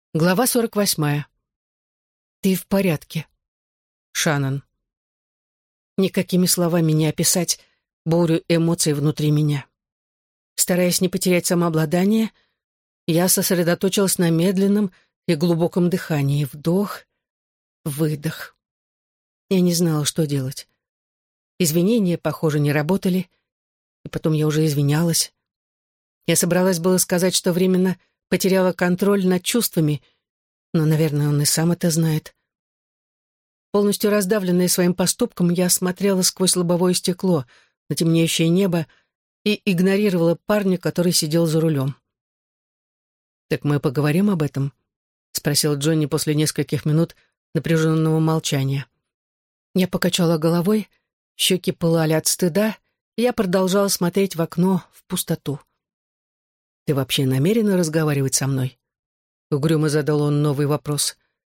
Глава 48. «Ты в порядке, Шаннон». Никакими словами не описать бурю эмоций внутри меня. Стараясь не потерять самообладание, я сосредоточилась на медленном и глубоком дыхании. Вдох, выдох. Я не знала, что делать. Извинения, похоже, не работали, и потом я уже извинялась. Я собралась было сказать, что временно потеряла контроль над чувствами, но, наверное, он и сам это знает. Полностью раздавленная своим поступком, я смотрела сквозь лобовое стекло на темнеющее небо и игнорировала парня, который сидел за рулем. «Так мы поговорим об этом?» — спросил Джонни после нескольких минут напряженного молчания. Я покачала головой, щеки пылали от стыда, и я продолжала смотреть в окно в пустоту. «Ты вообще намерена разговаривать со мной?» Угрюмо задал он новый вопрос.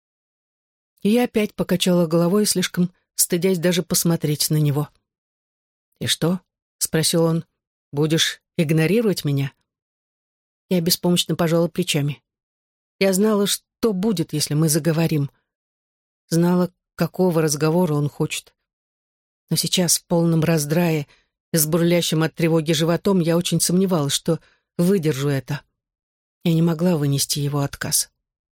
И я опять покачала головой, слишком стыдясь даже посмотреть на него. «И что?» — спросил он. «Будешь игнорировать меня?» Я беспомощно пожала плечами. Я знала, что будет, если мы заговорим. Знала, какого разговора он хочет. Но сейчас, в полном раздрае, с бурлящим от тревоги животом, я очень сомневалась, что выдержу это. Я не могла вынести его отказ.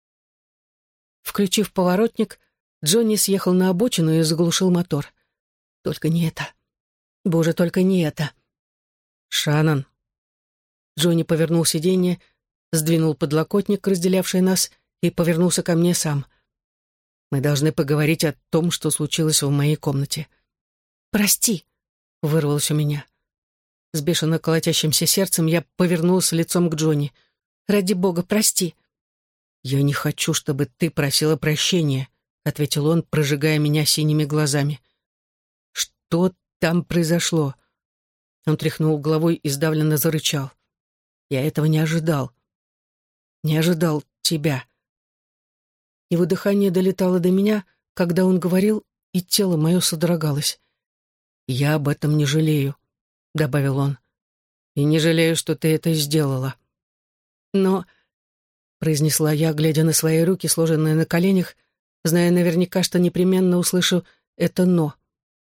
Включив поворотник, Джонни съехал на обочину и заглушил мотор. Только не это. Боже, только не это. «Шаннон». Джонни повернул сиденье, сдвинул подлокотник, разделявший нас, и повернулся ко мне сам. «Мы должны поговорить о том, что случилось в моей комнате». «Прости», — вырвалось у меня. С бешено колотящимся сердцем я повернулась лицом к Джонни. «Ради бога, прости». «Я не хочу, чтобы ты просила прощения», — ответил он, прожигая меня синими глазами. «Что там произошло?» Он тряхнул головой и сдавленно зарычал. «Я этого не ожидал. Не ожидал тебя». Его дыхание долетало до меня, когда он говорил, и тело мое содрогалось. «Я об этом не жалею», — добавил он. «И не жалею, что ты это сделала». «Но...» — произнесла я, глядя на свои руки, сложенные на коленях, зная наверняка, что непременно услышу это «но».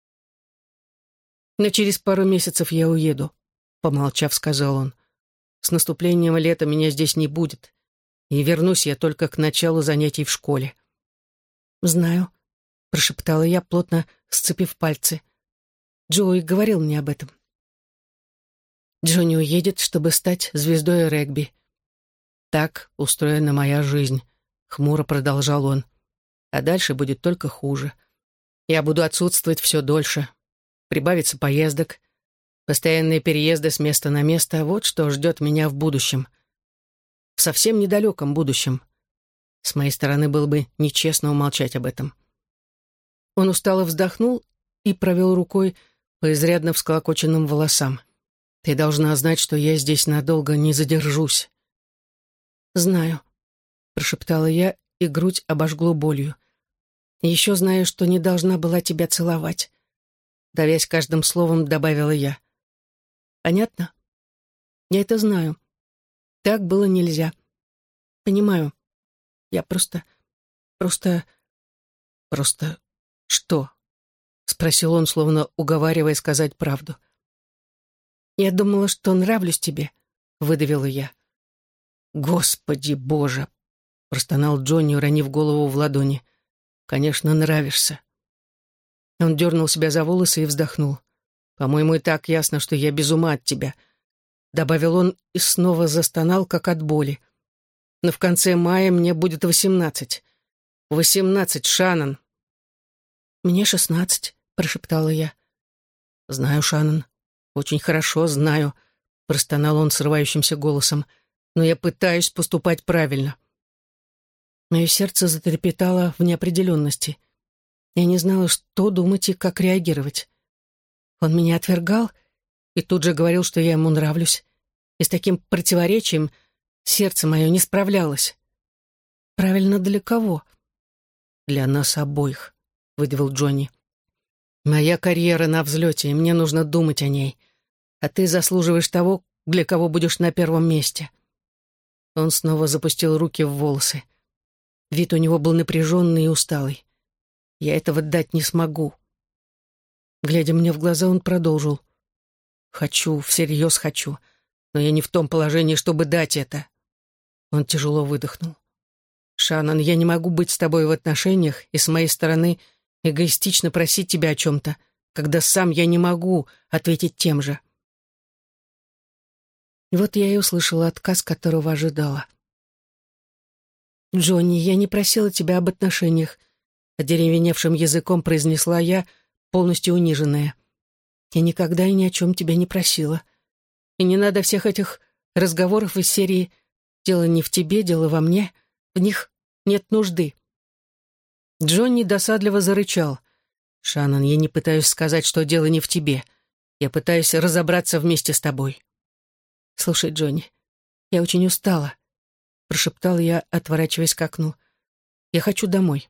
«Но через пару месяцев я уеду», — помолчав, сказал он. «С наступлением лета меня здесь не будет, и вернусь я только к началу занятий в школе». «Знаю», — прошептала я, плотно сцепив пальцы. «Джоуи говорил мне об этом». «Джонни уедет, чтобы стать звездой регби». «Так устроена моя жизнь», — хмуро продолжал он. «А дальше будет только хуже. Я буду отсутствовать все дольше. Прибавится поездок, постоянные переезды с места на место. Вот что ждет меня в будущем. В совсем недалеком будущем. С моей стороны было бы нечестно умолчать об этом». Он устало вздохнул и провел рукой по изрядно всколокоченным волосам. «Ты должна знать, что я здесь надолго не задержусь». «Знаю», — прошептала я, и грудь обожгло болью. «Еще знаю, что не должна была тебя целовать», — давясь каждым словом, добавила я. «Понятно? Я это знаю. Так было нельзя. Понимаю. Я просто... что?» — спросил он, словно уговаривая сказать правду. «Я думала, что нравлюсь тебе», — выдавила я. «Господи Боже!» — простонал Джонни, уронив голову в ладони. «Конечно, нравишься». Он дернул себя за волосы и вздохнул. «По-моему, и так ясно, что я без ума от тебя», — добавил он и снова застонал, как от боли. «Но в конце мая мне будет 18. 18, Шаннон». «Мне 16», — прошептала я. «Знаю, Шаннон, очень хорошо знаю», — простонал он срывающимся голосом. «Но я пытаюсь поступать правильно». Мое сердце затрепетало в неопределенности. Я не знала, что думать и как реагировать. Он меня отвергал и тут же говорил, что я ему нравлюсь. И с таким противоречием сердце мое не справлялось. Правильно для кого? «Для нас обоих», — выдавил Джонни. «Моя карьера на взлете, и мне нужно думать о ней. А ты заслуживаешь того, для кого будешь на первом месте». Он снова запустил руки в волосы. Вид у него был напряженный и усталый. «Я этого дать не смогу». Глядя мне в глаза, он продолжил. «Хочу, всерьез хочу, но я не в том положении, чтобы дать это». Он тяжело выдохнул. «Шаннон, я не могу быть с тобой в отношениях и с моей стороны эгоистично просить тебя о чем-то, когда сам я не могу ответить тем же». И вот я и услышала отказ, которого ожидала. «Джонни, я не просила тебя об отношениях», — одеревеневшим языком произнесла я, полностью униженная. «Я никогда и ни о чем тебя не просила. И не надо всех этих разговоров из серии «Дело не в тебе, дело во мне». В них нет нужды». Джонни досадливо зарычал. «Шаннон, я не пытаюсь сказать, что дело не в тебе. Я пытаюсь разобраться вместе с тобой». «Слушай, Джонни, я очень устала», — прошептала я, отворачиваясь к окну. «Я хочу домой».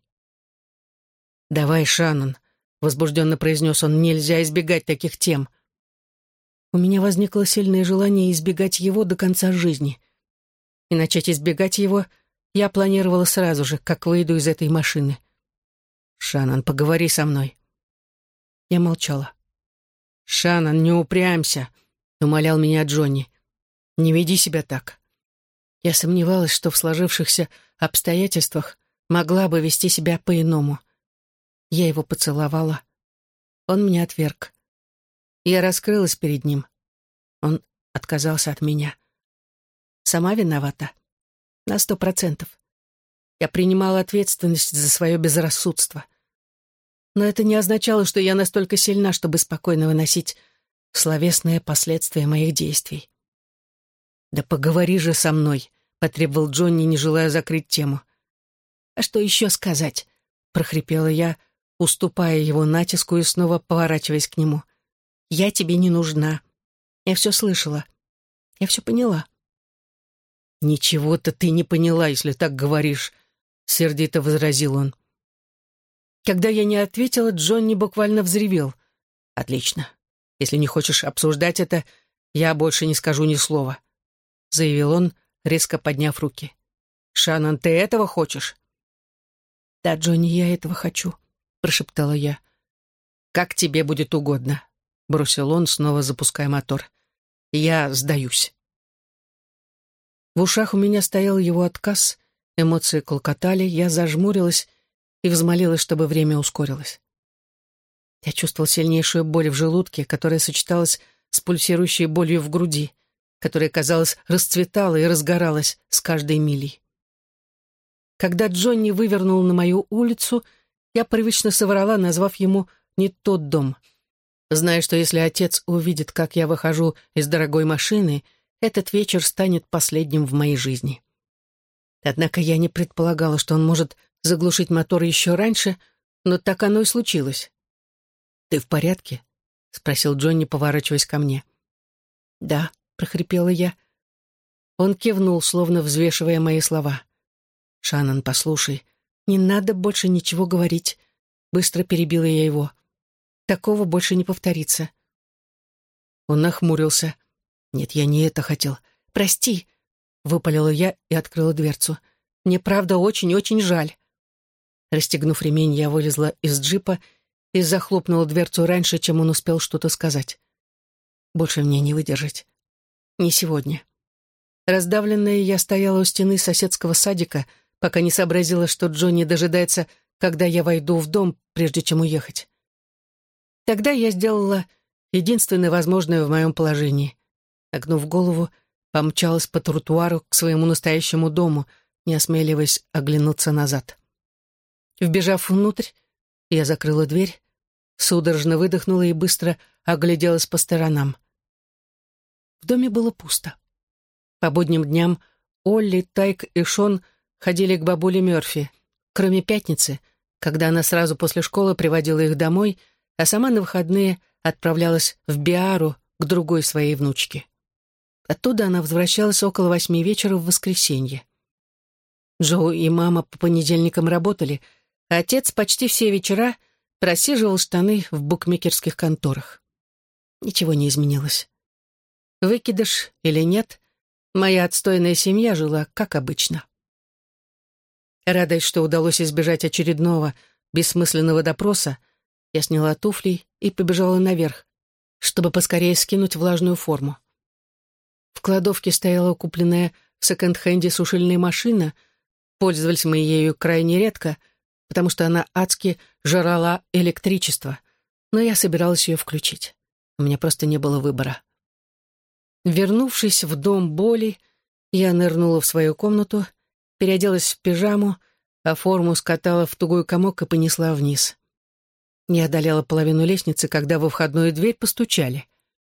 «Давай, Шаннон», — возбужденно произнес он, — «нельзя избегать таких тем». У меня возникло сильное желание избегать его до конца жизни. И начать избегать его я планировала сразу же, как выйду из этой машины. «Шаннон, поговори со мной». Я молчала. «Шаннон, не упрямься», — умолял меня Джонни. «Не веди себя так». Я сомневалась, что в сложившихся обстоятельствах могла бы вести себя по-иному. Я его поцеловала. Он меня отверг. Я раскрылась перед ним. Он отказался от меня. Сама виновата. На 100%. Я принимала ответственность за свое безрассудство. Но это не означало, что я настолько сильна, чтобы спокойно выносить словесные последствия моих действий. «Да поговори же со мной», — потребовал Джонни, не желая закрыть тему. «А что еще сказать?» — прохрипела я, уступая его натиску и снова поворачиваясь к нему. «Я тебе не нужна. Я все слышала. Я все поняла». «Ничего-то ты не поняла, если так говоришь», — сердито возразил он. Когда я не ответила, Джонни буквально взревел. «Отлично. Если не хочешь обсуждать это, я больше не скажу ни слова», — заявил он, резко подняв руки. «Шаннон, ты этого хочешь?» «Да, Джонни, я этого хочу», — прошептала я. «Как тебе будет угодно», — бросил он, снова запуская мотор. «Я сдаюсь». В ушах у меня стоял его отказ, эмоции клокотали, я зажмурилась и взмолилась, чтобы время ускорилось. Я чувствовал сильнейшую боль в желудке, которая сочеталась с пульсирующей болью в груди, которая, казалось, расцветала и разгоралась с каждой милей. Когда Джонни вывернул на мою улицу, я привычно соврала, назвав ему не тот дом, зная, что если отец увидит, как я выхожу из дорогой машины, этот вечер станет последним в моей жизни. Однако я не предполагала, что он может заглушить мотор еще раньше, но так оно и случилось. «Ты в порядке?» — спросил Джонни, поворачиваясь ко мне. «Да», — прохрипела я. Он кивнул, словно взвешивая мои слова. «Шаннон, послушай, не надо больше ничего говорить», — быстро перебила я его. «Такого больше не повторится». Он нахмурился. «Нет, я не это хотел. Прости», — выпалила я и открыла дверцу. «Мне правда очень-очень жаль». Расстегнув ремень, я вылезла из джипа и захлопнула дверцу раньше, чем он успел что-то сказать. Больше мне не выдержать. Не сегодня. Раздавленная, я стояла у стены соседского садика, пока не сообразила, что Джонни дожидается, когда я войду в дом, прежде чем уехать. Тогда я сделала единственное возможное в моем положении. Нагнув голову, помчалась по тротуару к своему настоящему дому, не осмеливаясь оглянуться назад. Вбежав внутрь, я закрыла дверь, судорожно выдохнула и быстро огляделась по сторонам. В доме было пусто. По будним дням Олли, Тайк и Шон ходили к бабуле Мёрфи, кроме пятницы, когда она сразу после школы приводила их домой, а сама на выходные отправлялась в Биару к другой своей внучке. Оттуда она возвращалась около 8 вечера в воскресенье. Джо и мама по понедельникам работали, а отец почти все вечера просиживал штаны в букмекерских конторах. Ничего не изменилось. Выкидыш или нет, моя отстойная семья жила как обычно. Радуясь, что удалось избежать очередного бессмысленного допроса, я сняла туфли и побежала наверх, чтобы поскорее скинуть влажную форму. В кладовке стояла купленная в секонд-хенде сушильная машина. Пользовались мы ею крайне редко, потому что она адски жрала электричество, но я собиралась ее включить. У меня просто не было выбора. Вернувшись в дом боли, я нырнула в свою комнату, переоделась в пижаму, а форму скатала в тугой комок и понесла вниз. Я одолела половину лестницы, когда во входную дверь постучали.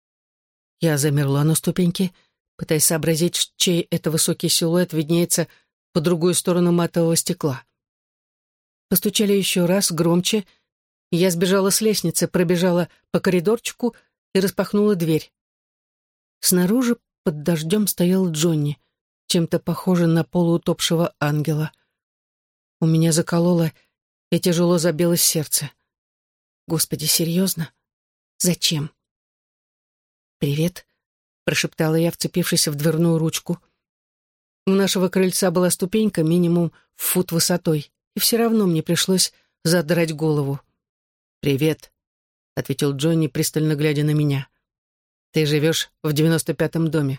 Я замерла на ступеньке, пытаясь сообразить, чей это высокий силуэт виднеется по другую сторону матового стекла. Постучали еще раз, громче, и я сбежала с лестницы, пробежала по коридорчику и распахнула дверь. Снаружи под дождем стоял Джонни, чем-то похожий на полуутопшего ангела. У меня закололо и тяжело забилось сердце. Господи, серьезно? Зачем? «Привет», — прошептала я, вцепившись в дверную ручку. У нашего крыльца была ступенька минимум в фут высотой, и все равно мне пришлось задрать голову. «Привет», — ответил Джонни, пристально глядя на меня. «Ты живешь в 95-м доме».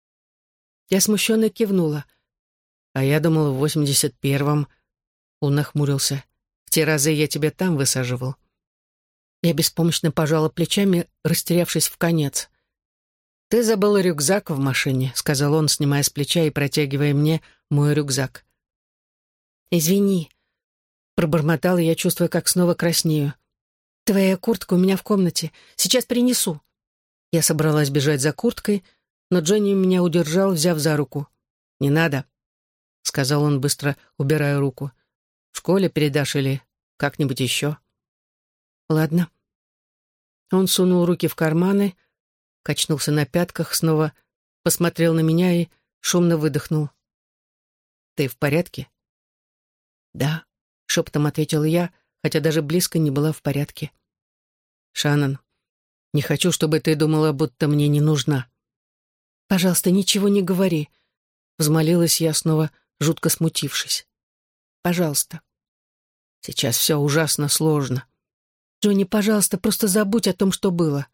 Я смущенно кивнула. «А я думал, в 81-м». Он нахмурился. «В те разы я тебя там высаживал». Я беспомощно пожала плечами, растерявшись вконец. «Ты забыла рюкзак в машине», — сказал он, снимая с плеча и протягивая мне мой рюкзак. «Извини», — пробормотала я, чувствуя, как снова краснею. «Твоя куртка у меня в комнате. Сейчас принесу». Я собралась бежать за курткой, но Джонни меня удержал, взяв за руку. «Не надо», — сказал он, быстро убирая руку. «В школе передашь или как-нибудь еще?» «Ладно». Он сунул руки в карманы, качнулся на пятках, снова посмотрел на меня и шумно выдохнул. «Ты в порядке?» «Да», — шепотом ответила я, хотя даже близко не была в порядке. «Шаннон, не хочу, чтобы ты думала, будто мне не нужна». «Пожалуйста, ничего не говори», — взмолилась я, снова жутко смутившись. «Пожалуйста». «Сейчас все ужасно сложно». «Джонни, пожалуйста, просто забудь о том, что было».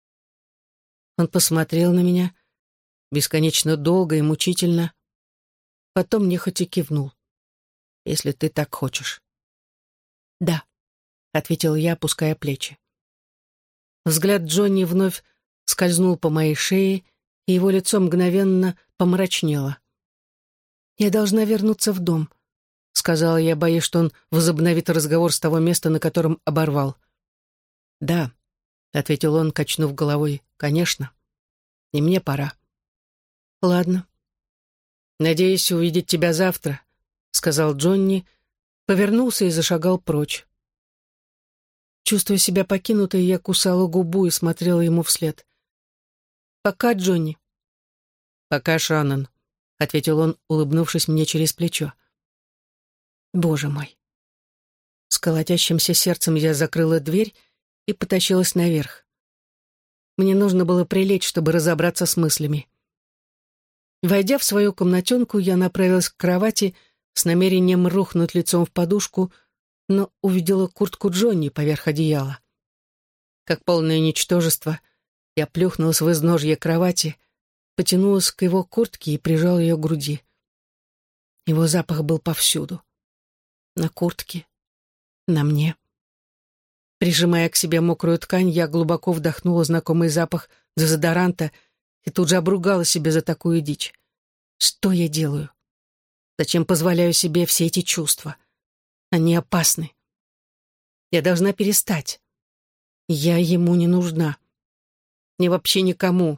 Он посмотрел на меня бесконечно долго и мучительно, потом нехотя кивнул. «Если ты так хочешь». «Да», — ответил я, опуская плечи. Взгляд Джонни вновь скользнул по моей шее, и его лицо мгновенно помрачнело. «Я должна вернуться в дом», — сказала я, боясь, что он возобновит разговор с того места, на котором оборвал. «Да», — ответил он, качнув головой, — «конечно. И мне пора». «Ладно». «Надеюсь увидеть тебя завтра», — сказал Джонни, повернулся и зашагал прочь. Чувствуя себя покинутой, я кусала губу и смотрела ему вслед. «Пока, Джонни». «Пока, Шаннон», — ответил он, улыбнувшись мне через плечо. Боже мой. С колотящимся сердцем я закрыла дверь и потащилась наверх. Мне нужно было прилечь, чтобы разобраться с мыслями. Войдя в свою комнатенку, я направилась к кровати с намерением рухнуть лицом в подушку, но увидела куртку Джонни поверх одеяла. Как полное ничтожество, я плюхнулась в изножье кровати, потянулась к его куртке и прижала ее к груди. Его запах был повсюду. На куртке, на мне. Прижимая к себе мокрую ткань, я глубоко вдохнула знакомый запах дезодоранта и тут же обругала себя за такую дичь. Что я делаю? Зачем позволяю себе все эти чувства? Они опасны. Я должна перестать. Я ему не нужна. Ни вообще никому.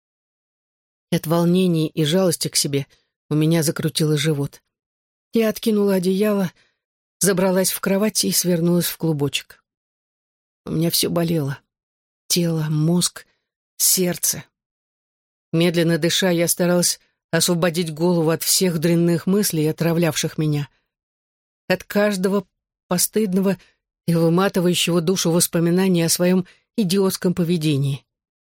От волнений и жалости к себе у меня закрутило живот. Я откинула одеяло, забралась в кровать и свернулась в клубочек. У меня все болело. Тело, мозг, сердце. Медленно дыша, я старалась освободить голову от всех дрянных мыслей, отравлявших меня. От каждого постыдного и выматывающего душу воспоминания о своем идиотском поведении.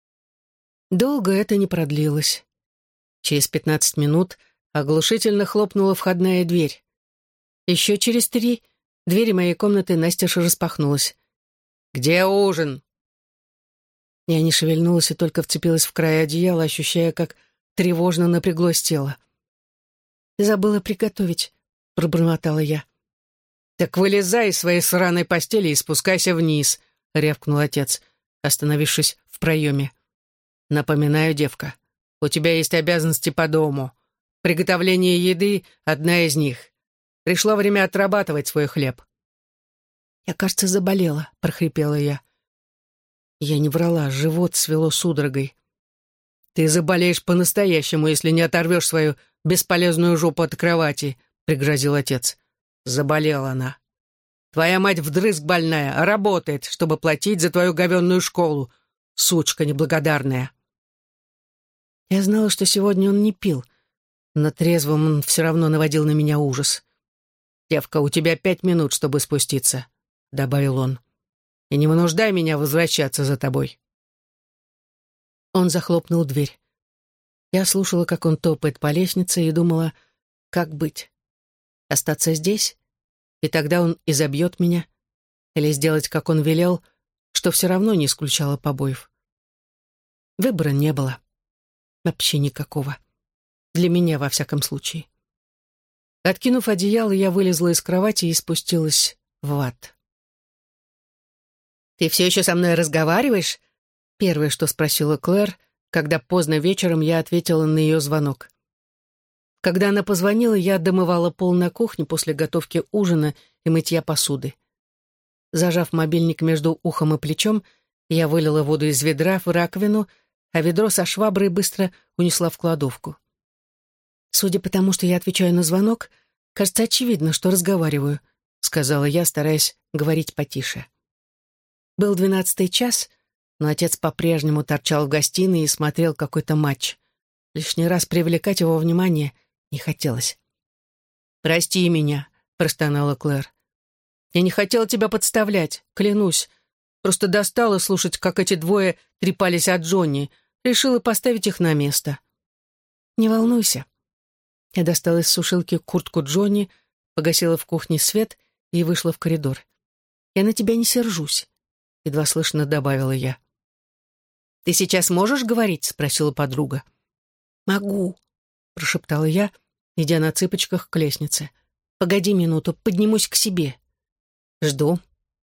Долго это не продлилось. Через 15 минут оглушительно хлопнула входная дверь. Еще через 3 двери моей комнаты настежь распахнулась. «Где ужин?» Я не шевельнулась и только вцепилась в край одеяла, ощущая, как тревожно напряглось тело. «Ты забыла приготовить», — пробормотала я. «Так вылезай из своей сраной постели и спускайся вниз», — рявкнул отец, остановившись в проеме. «Напоминаю, девка, у тебя есть обязанности по дому. Приготовление еды — одна из них. Пришло время отрабатывать свой хлеб». «Я, кажется, заболела», — прохрипела я. Я не врала, живот свело судорогой. «Ты заболеешь по-настоящему, если не оторвешь свою бесполезную жопу от кровати», — пригрозил отец. Заболела она. «Твоя мать вдрызг больная, а работает, чтобы платить за твою говенную школу. Сучка неблагодарная». Я знала, что сегодня он не пил, но трезвым он все равно наводил на меня ужас. «Девка, у тебя 5 минут, чтобы спуститься», — добавил он. «И не вынуждай меня возвращаться за тобой». Он захлопнул дверь. Я слушала, как он топает по лестнице, и думала, как быть? Остаться здесь? И тогда он изобьет меня? Или сделать, как он велел, что все равно не исключало побоев? Выбора не было. Вообще никакого. Для меня, во всяком случае. Откинув одеяло, я вылезла из кровати и спустилась в ад. «Ты все еще со мной разговариваешь?» Первое, что спросила Клэр, когда поздно вечером я ответила на ее звонок. Когда она позвонила, я домывала пол на кухне после готовки ужина и мытья посуды. Зажав мобильник между ухом и плечом, я вылила воду из ведра в раковину, а ведро со шваброй быстро унесла в кладовку. «Судя по тому, что я отвечаю на звонок, кажется, очевидно, что разговариваю», — сказала я, стараясь говорить потише. Был 12-й час, но отец по-прежнему торчал в гостиной и смотрел какой-то матч. Лишний раз привлекать его внимание не хотелось. «Прости меня», — простонала Клэр. «Я не хотела тебя подставлять, клянусь. Просто достала слушать, как эти двое трепались от Джонни. Решила поставить их на место». «Не волнуйся». Я достала из сушилки куртку Джонни, погасила в кухне свет и вышла в коридор. «Я на тебя не сержусь», — едва слышно добавила я. «Ты сейчас можешь говорить?» — спросила подруга. «Могу», — прошептала я, идя на цыпочках к лестнице. «Погоди минуту, поднимусь к себе». «Жду».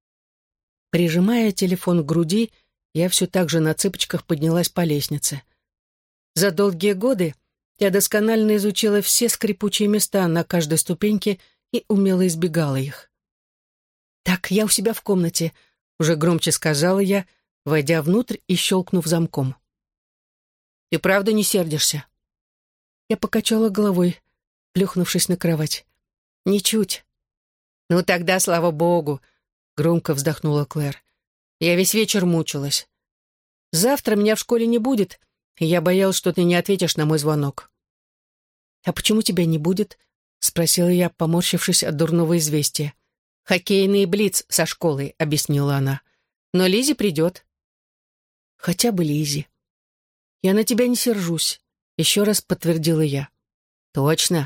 Прижимая телефон к груди, я все так же на цыпочках поднялась по лестнице. За долгие годы я досконально изучила все скрипучие места на каждой ступеньке и умело избегала их. «Так, я у себя в комнате», — уже громче сказала я, войдя внутрь и щелкнув замком. «Ты правда не сердишься?» Я покачала головой, плюхнувшись на кровать. «Ничуть». «Ну тогда, слава богу», — громко вздохнула Клэр. «Я весь вечер мучилась. Завтра меня в школе не будет, и я боялась, что ты не ответишь на мой звонок». «А почему тебя не будет?» — спросила я, поморщившись от дурного известия. «Хоккейный блиц со школой», — объяснила она. «Но Лизи придет». «Хотя бы Лизи». «Я на тебя не сержусь», — еще раз подтвердила я. «Точно».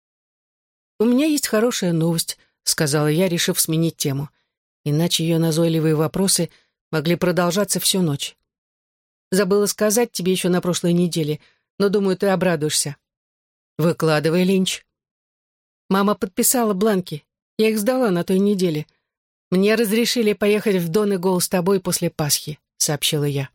«У меня есть хорошая новость», — сказала я, решив сменить тему. Иначе ее назойливые вопросы могли продолжаться всю ночь. «Забыла сказать тебе еще на прошлой неделе, но, думаю, ты обрадуешься». «Выкладывай, Линч». «Мама подписала бланки. Я их сдала на той неделе. Мне разрешили поехать в Донегол с тобой после Пасхи», — сообщила я.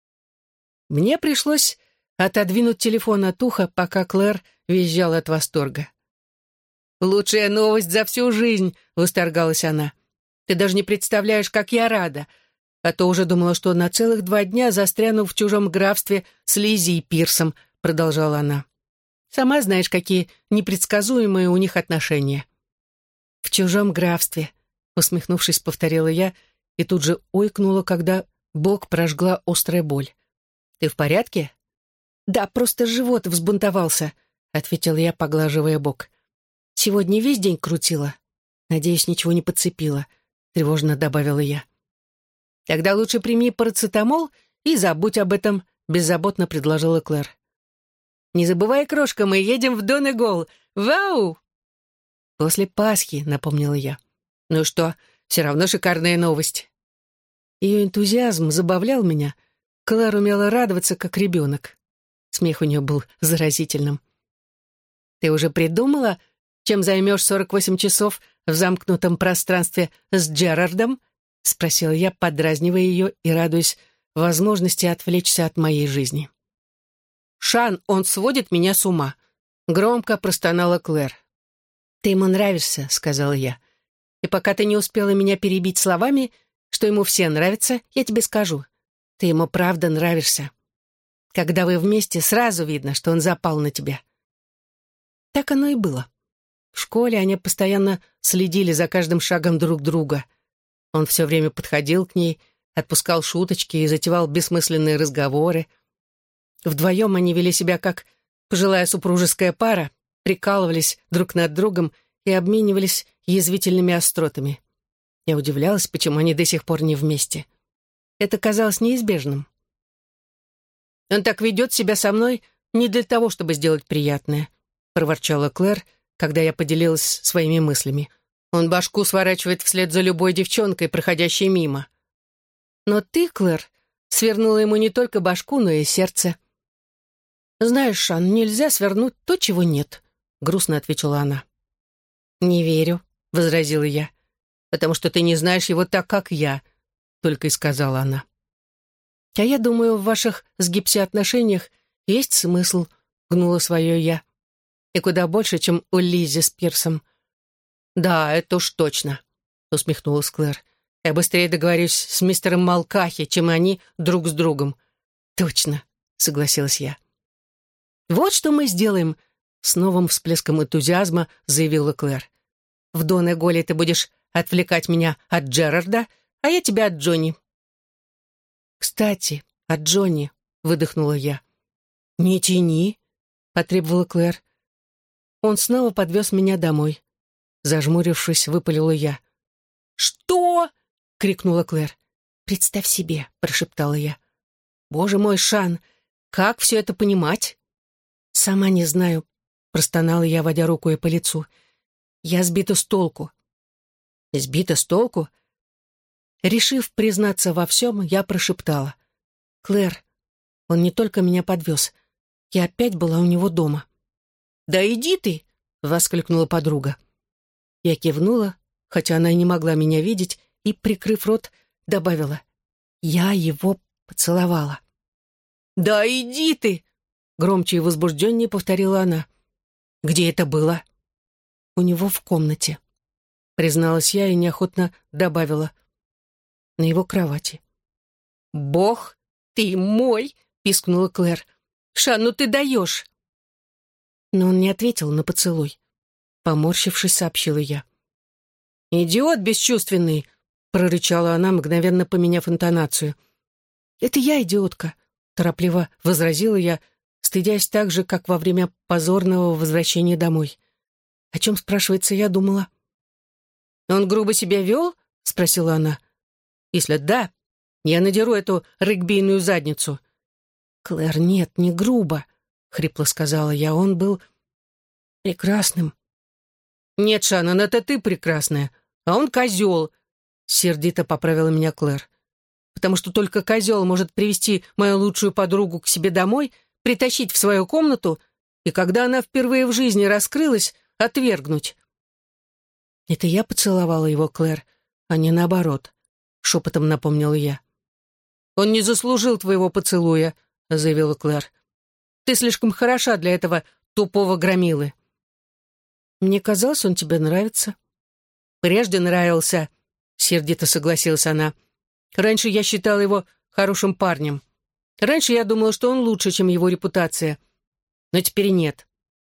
Мне пришлось отодвинуть телефон от уха, пока Клэр визжала от восторга. «Лучшая новость за всю жизнь!» — восторгалась она. «Ты даже не представляешь, как я рада! А то уже думала, что на целых 2 дня застряну в чужом графстве с Лиззи и Пирсом», — продолжала она. «Сама знаешь, какие непредсказуемые у них отношения». «В чужом графстве», — усмехнувшись, повторила я, и тут же ойкнула, когда бок прожгла острая боль. «Ты в порядке?» «Да, просто живот взбунтовался», — ответила я, поглаживая бок. «Сегодня весь день крутила. Надеюсь, ничего не подцепила», — тревожно добавила я. «Тогда лучше прими парацетамол и забудь об этом», — беззаботно предложила Клэр. «Не забывай, крошка, мы едем в Донегол. Вау!» «После Пасхи», — напомнила я. «Ну что, все равно шикарная новость». Ее энтузиазм забавлял меня. Клэр умела радоваться, как ребенок. Смех у нее был заразительным. «Ты уже придумала, чем займешь 48 часов в замкнутом пространстве с Джерардом?» — спросила я, подразнивая ее и радуясь возможности отвлечься от моей жизни. «Шан, он сводит меня с ума», — громко простонала Клэр. «Ты ему нравишься», — сказала я. «И пока ты не успела меня перебить словами, что ему все нравятся, я тебе скажу. Ты ему правда нравишься. Когда вы вместе, сразу видно, что он запал на тебя». Так оно и было. В школе они постоянно следили за каждым шагом друг друга. Он все время подходил к ней, отпускал шуточки и затевал бессмысленные разговоры. Вдвоем они вели себя как пожилая супружеская пара, прикалывались друг над другом и обменивались язвительными остротами. Я удивлялась, почему они до сих пор не вместе. Это казалось неизбежным. «Он так ведет себя со мной не для того, чтобы сделать приятное», — проворчала Клэр, когда я поделилась своими мыслями. «Он башку сворачивает вслед за любой девчонкой, проходящей мимо». «Но ты, Клэр, свернула ему не только башку, но и сердце». «Знаешь, Шан, нельзя свернуть то, чего нет», — грустно ответила она. «Не верю», — возразила я, «потому что ты не знаешь его так, как я», — только и сказала она. «А я думаю, в ваших с Гипси отношениях есть смысл», — гнула свое я. «И куда больше, чем у Лиззи с Пирсом». «Да, это уж точно», — усмехнулась Клэр. «Я быстрее договорюсь с мистером Малкахи, чем они друг с другом». «Точно», — согласилась я. «Вот что мы сделаем», — с новым всплеском энтузиазма заявила Клэр. «В Донеголе ты будешь отвлекать меня от Джерарда, а я тебя от Джонни». «Кстати, от Джонни», — выдохнула я. «Не тяни», — потребовала Клэр. Он снова подвез меня домой. Зажмурившись, выпалила я. «Что?» — крикнула Клэр. «Представь себе», — прошептала я. «Боже мой, Шан, как все это понимать?» «Сама не знаю», — простонала я, водя рукой по лицу. «Я сбита с толку». «Сбита с толку?» Решив признаться во всем, я прошептала. «Клэр, он не только меня подвез. Я опять была у него дома». «Да иди ты!» — воскликнула подруга. Я кивнула, хотя она и не могла меня видеть, и, прикрыв рот, добавила. «Я его поцеловала». «Да иди ты!» — громче и возбужденнее повторила она. «Где это было?» «У него в комнате», — призналась я и неохотно добавила. «На его кровати». «Бог ты мой!» — пискнула Клэр. «Шан, ну ты даешь!» Но он не ответил на поцелуй. Поморщившись, сообщила я. «Идиот бесчувственный!» — прорычала она, мгновенно поменяв интонацию. «Это я идиотка», — торопливо возразила я, стыдясь так же, как во время позорного возвращения домой. О чем, спрашивается, я думала? «Он грубо себя вел?» — спросила она. «Если да, я надеру эту регбийную задницу». «Клэр, нет, не грубо», — хрипло сказала я. «Он был прекрасным». «Нет, Шаннон, это ты прекрасная, а он козел», — сердито поправила меня Клэр. «Потому что только козел может привести мою лучшую подругу к себе домой, притащить в свою комнату, и когда она впервые в жизни раскрылась, отвергнуть». «Это я поцеловала его, Клэр, а не наоборот», — шепотом напомнила я. «Он не заслужил твоего поцелуя», — заявила Клэр. «Ты слишком хороша для этого тупого громилы». «Мне казалось, он тебе нравится». «Прежде нравился», — сердито согласилась она. «Раньше я считала его хорошим парнем. Раньше я думала, что он лучше, чем его репутация. Но теперь нет».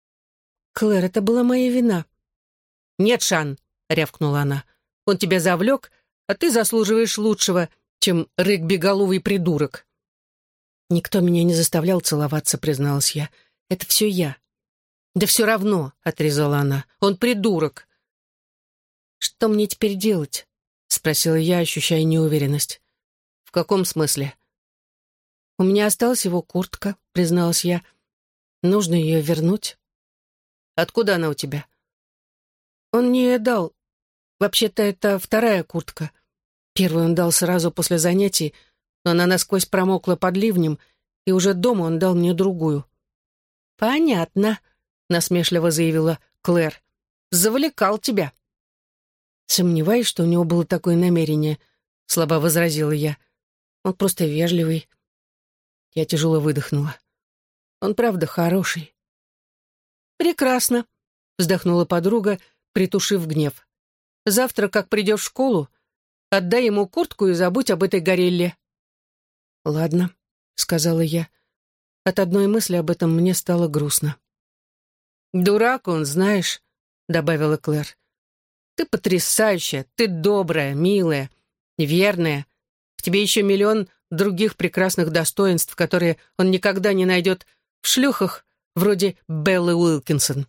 «Клэр, это была моя вина». «Нет, Шан», — рявкнула она. «Он тебя завлек, а ты заслуживаешь лучшего, чем регби-головый придурок». «Никто меня не заставлял целоваться», — призналась я. «Это все я». «Да все равно», — отрезала она. «Он придурок». «Что мне теперь делать?» — спросила я, ощущая неуверенность. «В каком смысле?» «У меня осталась его куртка», — призналась я. «Нужно ее вернуть». «Откуда она у тебя?» Он мне дал. Вообще-то это вторая куртка. Первую он дал сразу после занятий, но она насквозь промокла под ливнем, и уже дома он дал мне другую. «Понятно», — насмешливо заявила Клэр. «Завлекал тебя». «Сомневаюсь, что у него было такое намерение», — слабо возразила я. «Он просто вежливый». Я тяжело выдохнула. «Он правда хороший». «Прекрасно», — вздохнула подруга, притушив гнев. «Завтра, как придешь в школу, отдай ему куртку и забудь об этой горилле». «Ладно», — сказала я. От одной мысли об этом мне стало грустно. «Дурак он, знаешь», — добавила Клэр. «Ты потрясающая, ты добрая, милая, верная. В тебе еще миллион других прекрасных достоинств, которые он никогда не найдет в шлюхах вроде Беллы Уилкинсон».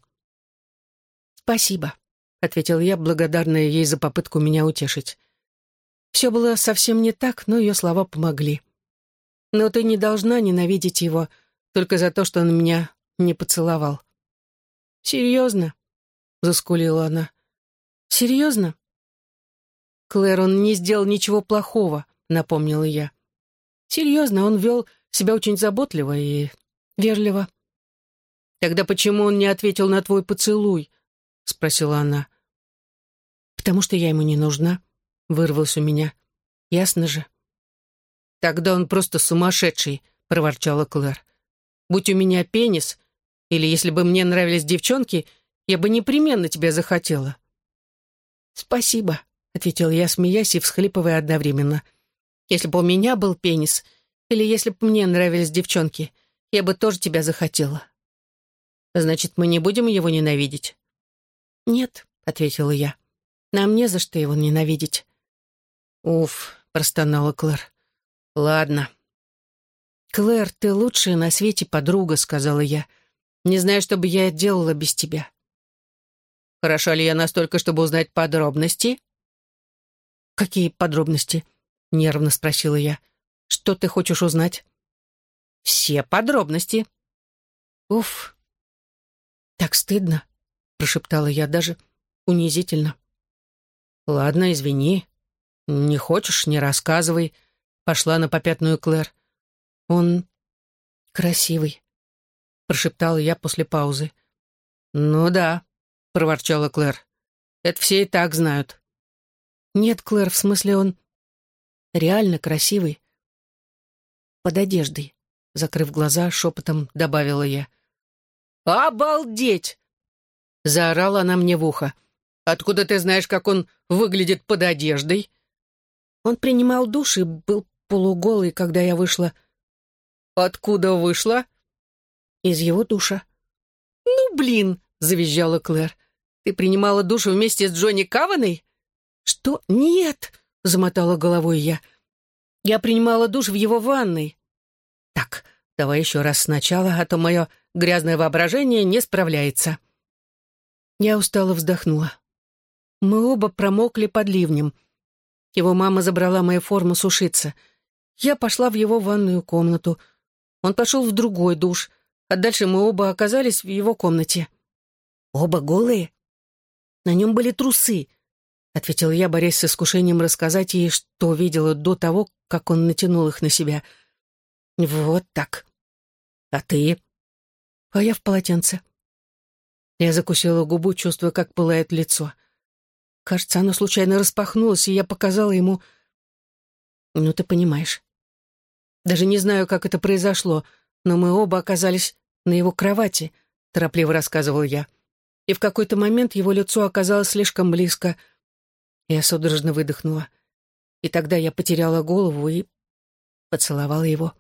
«Спасибо», — ответил я, благодарная ей за попытку меня утешить. Все было совсем не так, но ее слова помогли. «Но ты не должна ненавидеть его только за то, что он меня не поцеловал». «Серьезно?» — заскулила она. «Серьезно?» «Клэр, он не сделал ничего плохого», — напомнила я. «Серьезно, он вел себя очень заботливо и вежливо». «Тогда почему он не ответил на твой поцелуй?» — спросила она. «Потому что я ему не нужна», — вырвалось у меня. «Ясно же». «Тогда он просто сумасшедший», — проворчала Клэр. «Будь у меня пенис, или если бы мне нравились девчонки, я бы непременно тебя захотела». «Спасибо», — ответил я, смеясь и всхлипывая одновременно. «Если бы у меня был пенис, или если бы мне нравились девчонки, я бы тоже тебя захотела». «Значит, мы не будем его ненавидеть?» «Нет», — ответила я. «Нам не за что его ненавидеть». «Уф», — простонала Клэр. «Ладно». «Клэр, ты лучшая на свете подруга», — сказала я. «Не знаю, что бы я делала без тебя». «Хороша ли я настолько, чтобы узнать подробности?» «Какие подробности?» — нервно спросила я. «Что ты хочешь узнать?» «Все подробности». «Уф, так стыдно», — прошептала я, даже унизительно. «Ладно, извини. Не хочешь — не рассказывай», — пошла на попятную Клэр. «Он красивый», — прошептала я после паузы. «Ну да», — проворчала Клэр. «Это все и так знают». «Нет, Клэр, в смысле он реально красивый. Под одеждой», — закрыв глаза, шепотом добавила я. «Обалдеть!» — заорала она мне в ухо. «Откуда ты знаешь, как он выглядит под одеждой?» «Он принимал душ и был полуголый, когда я вышла». «Откуда вышла?» «Из его душа». «Ну, блин!» — завизжала Клэр. «Ты принимала душ вместе с Джонни Каваной?» «Что? Нет!» — замотала головой я. «Я принимала душ в его ванной». «Так, давай еще раз сначала, а то мое грязное воображение не справляется». Я устало вздохнула. Мы оба промокли под ливнем. Его мама забрала мою форму сушиться. Я пошла в его ванную комнату. Он пошел в другой душ, а дальше мы оба оказались в его комнате. «Оба голые?» «На нем были трусы», — ответила я, борясь с искушением рассказать ей, что видела до того, как он натянул их на себя. «Вот так. А ты?» «А я в полотенце». Я закусила губу, чувствуя, как пылает лицо. Кажется, оно случайно распахнулось, и я показала ему... Ну, ты понимаешь. Даже не знаю, как это произошло, но мы оба оказались на его кровати, торопливо рассказывал я. И в какой-то момент его лицо оказалось слишком близко. Я судорожно выдохнула. И тогда я потеряла голову и поцеловала его.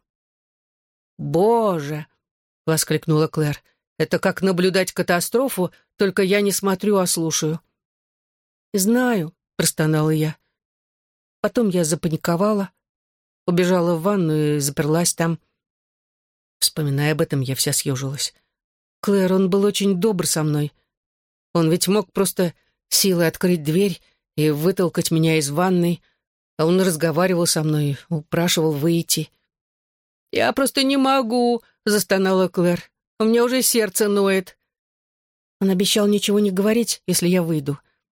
«Боже!» — воскликнула Клэр. «Это как наблюдать катастрофу, только я не смотрю, а слушаю». «Знаю», — простонала я. Потом я запаниковала, убежала в ванную и заперлась там. Вспоминая об этом, я вся съежилась. Клэр, он был очень добр со мной. Он ведь мог просто силой открыть дверь и вытолкать меня из ванной, а он разговаривал со мной, упрашивал выйти. «Я просто не могу», — застонала Клэр. «У меня уже сердце ноет». Он обещал ничего не говорить, если я выйду.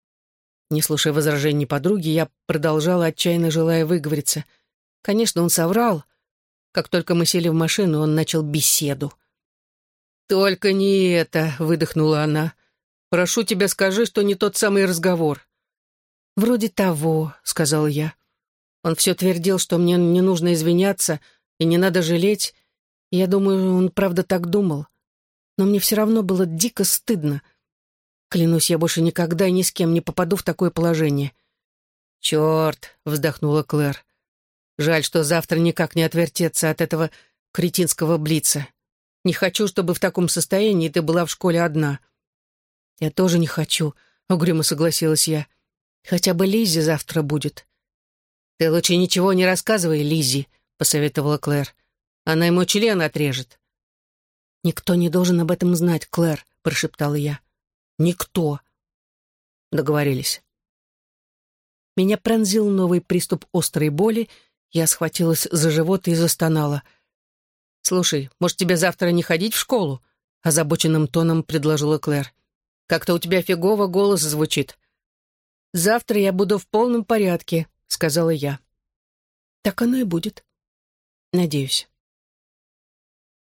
Не слушая возражений подруги, я продолжала, отчаянно желая выговориться. Конечно, он соврал. Как только мы сели в машину, он начал беседу. «Только не это», — выдохнула она. «Прошу тебя, скажи, что не тот самый разговор». «Вроде того», — сказала я. Он все твердил, что мне не нужно извиняться и не надо жалеть. И я думаю, он правда так думал. Но мне все равно было дико стыдно. Клянусь, я больше никогда и ни с кем не попаду в такое положение. «Черт!» — вздохнула Клэр. «Жаль, что завтра никак не отвертеться от этого кретинского блица. Не хочу, чтобы в таком состоянии ты была в школе одна». «Я тоже не хочу», — угрюмо согласилась я. «Хотя бы Лиззи завтра будет». «Ты лучше ничего не рассказывай Лиззи», — посоветовала Клэр. «Она ему член отрежет». «Никто не должен об этом знать, Клэр», — прошептала я. «Никто». Договорились. Меня пронзил новый приступ острой боли. Я схватилась за живот и застонала. «Слушай, может, тебе завтра не ходить в школу?» — озабоченным тоном предложила Клэр. «Как-то у тебя фигово голос звучит». «Завтра я буду в полном порядке», — сказала я. «Так оно и будет. Надеюсь».